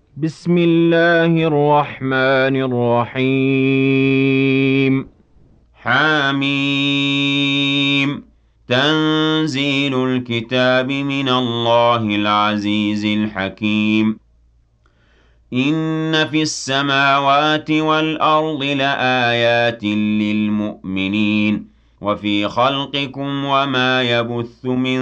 بسم الله الرحمن الرحيم. حميم. تنزيل الكتاب من الله العزيز الحكيم. إن في السماوات والأرض لآيات للمؤمنين وفي خلقكم وما يبث من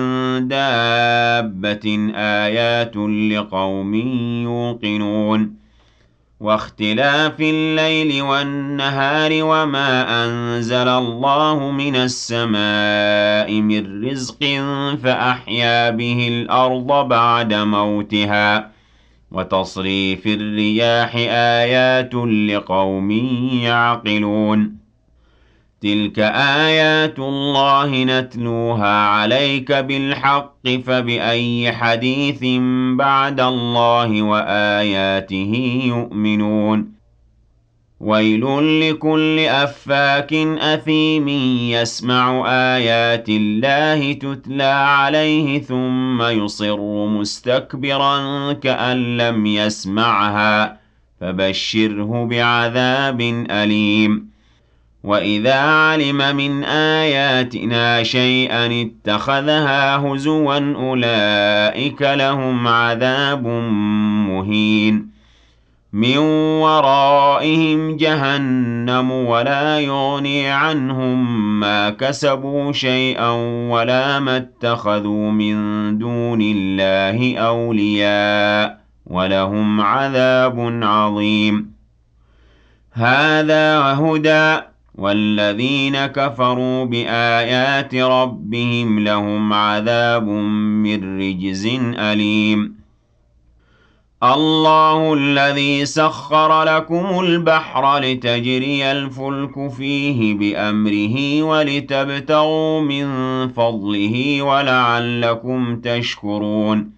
دابة آيات لقوم يوقنون واختلاف الليل والنهار وما أنزل الله من السماء من رزق فأحيا به الأرض بعد موتها وتصريف الرياح آيات لقوم يعقلون تلك آيات الله نتلوها عليك بالحق فبأي حديث بعد الله وآياته يؤمنون ويل لكل أفاك أثيم يسمع آيات الله تتلى عليه ثم يصر مستكبرا كأن لم يسمعها فبشره بعذاب أليم وإذا علم من آياتنا شيئا اتخذها هزوا أولئك لهم عذاب مهين من ورائهم جهنم ولا يغني عنهم ما كسبوا شيئا ولا ما اتخذوا من دون الله أولياء ولهم عذاب عظيم هذا هدى والذين كفروا بآيات ربهم لهم عذاب من رجز أليم الله الذي سخر لكم البحر لتجري الفلك فيه بأمره ولتبتغوا من فضله ولعلكم تشكرون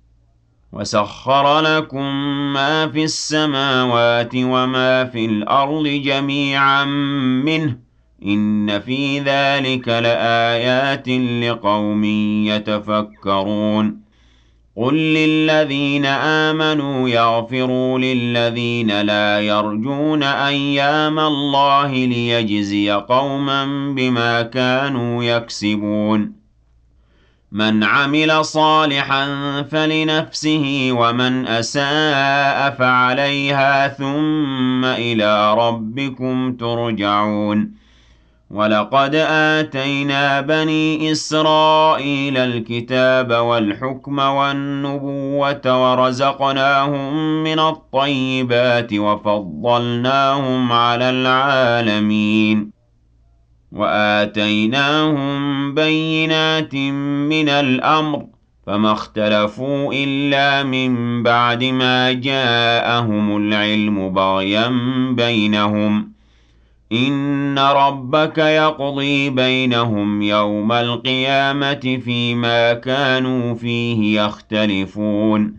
وسخر لكم ما في السماوات وما في الأرض جميعا منه إن في ذلك لآيات لقوم يتفكرون قل للذين آمنوا يغفروا للذين لا يرجون أيام الله ليجزي قوما بما كانوا يكسبون من عمل صالحا فلنفسه ومن أساء فعليها ثم إلى ربكم ترجعون ولقد آتينا بني إسرائيل الكتاب والحكم والنبوة ورزقناهم من الطيبات وفضلناهم على العالمين وآتيناهم بينات من الأمر فما اختلفوا إلا من بعد ما جاءهم العلم بغيا بينهم إن ربك يقضي بينهم يوم القيامة فيما كانوا فيه يختلفون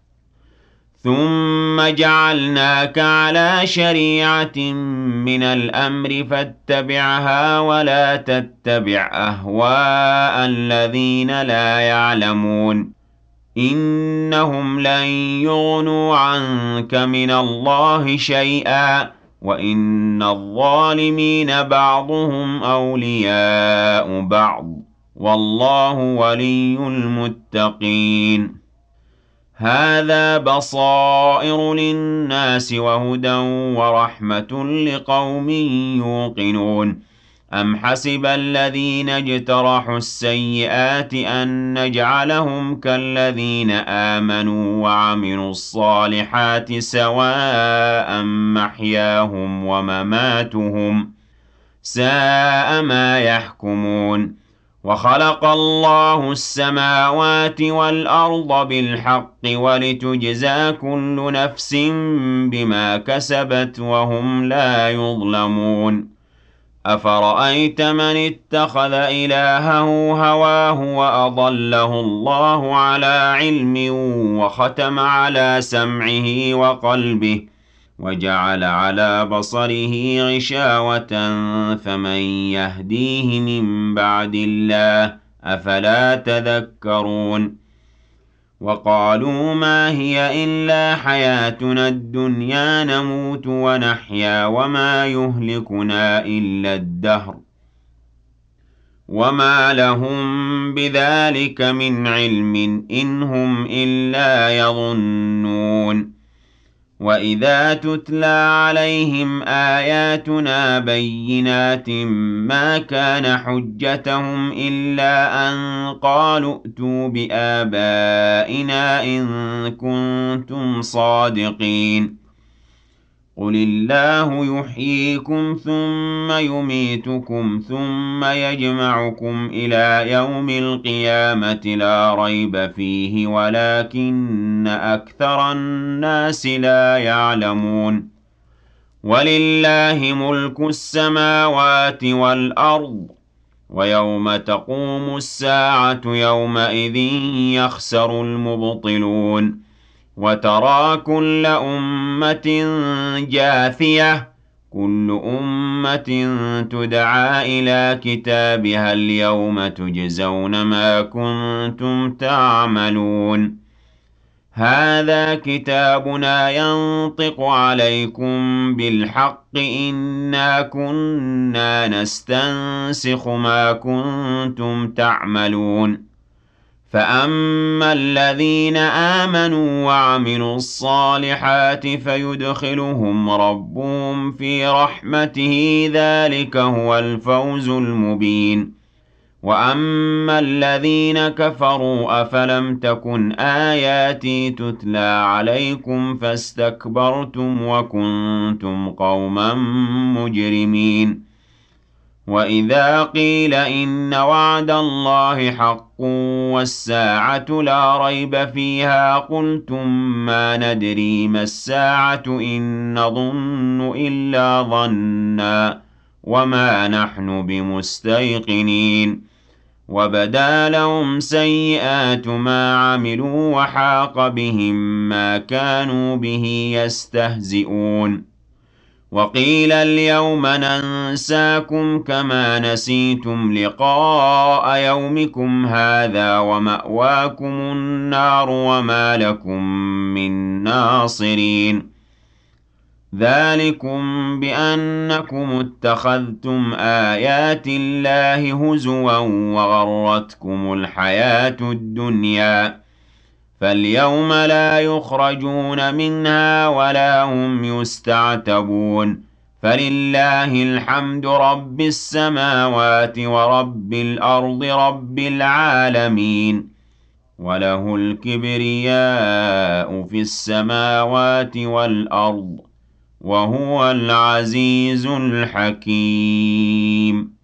ثم جعلناك على شريعة من الأمر فاتبعها ولا تتبع أهواء الذين لا يعلمون إنهم لن يغنوا عنك من الله شيئا وإن الظالمين بعضهم أولياء بعض والله ولي المتقين هذا بصائر للناس وهدى ورحمة لقوم يوقنون أم حسب الذين اجترحوا السيئات أن نجعلهم كالذين آمنوا وعملوا الصالحات سواء محياهم ومماتهم ساء ما يحكمون وخلق الله السماوات والأرض بالحق ولتجزى كل نفس بما كسبت وهم لا يظلمون أفرأيت من اتخذ إلهه هواه وأضله الله على علم وختم على سمعه وقلبه وجعل على بصره غشاوة فمن يهديه من بعد الله أفلا تذكرون وقالوا ما هي إلا حياتنا الدنيا نموت ونحيا وما يهلكنا إلا الدهر وما لهم بذلك من علم إن هم إلا يظنون وإذا تتلى عليهم آياتنا بينات ما كان حجتهم إلا أن قالوا ائتوا بآبائنا إن كنتم صادقين قل الله يحييكم ثم يميتكم ثم يجمعكم إلى يوم القيامة لا ريب فيه ولكن أكثر الناس لا يعلمون ولله ملك السماوات والأرض ويوم تقوم الساعة يومئذ يخسر المبطلون وترى كل أمة جاثية كل أمة تدعى إلى كتابها اليوم تجزون ما كنتم تعملون هذا كتابنا ينطق عليكم بالحق إنا كنا نستنسخ ما كنتم تعملون فأما الذين آمنوا وعملوا الصالحات فيدخلهم ربهم في رحمته ذلك هو الفوز المبين وأما الذين كفروا أفلم تكن آياتي تتلى عليكم فاستكبرتم وكنتم قوما مجرمين وإذا قيل إن وعد الله حق والساعة لا ريب فيها قلتم ما ندري ما الساعة إن نظن إلا ظنا وما نحن بمستيقنين وبدا لهم سيئات ما عملوا وحاق بهم ما كانوا به يستهزئون وقيل اليوم ننساكم كما نسيتم لقاء يومكم هذا ومأواكم النار وما لكم من ناصرين ذلكم بأنكم اتخذتم آيات الله هزوا وغرتكم الحياة الدنيا فاليوم لا يخرجون منها ولا هم يستعتبون فلله الحمد رب السماوات ورب الأرض رب العالمين وله الكبرياء في السماوات والأرض وهو العزيز الحكيم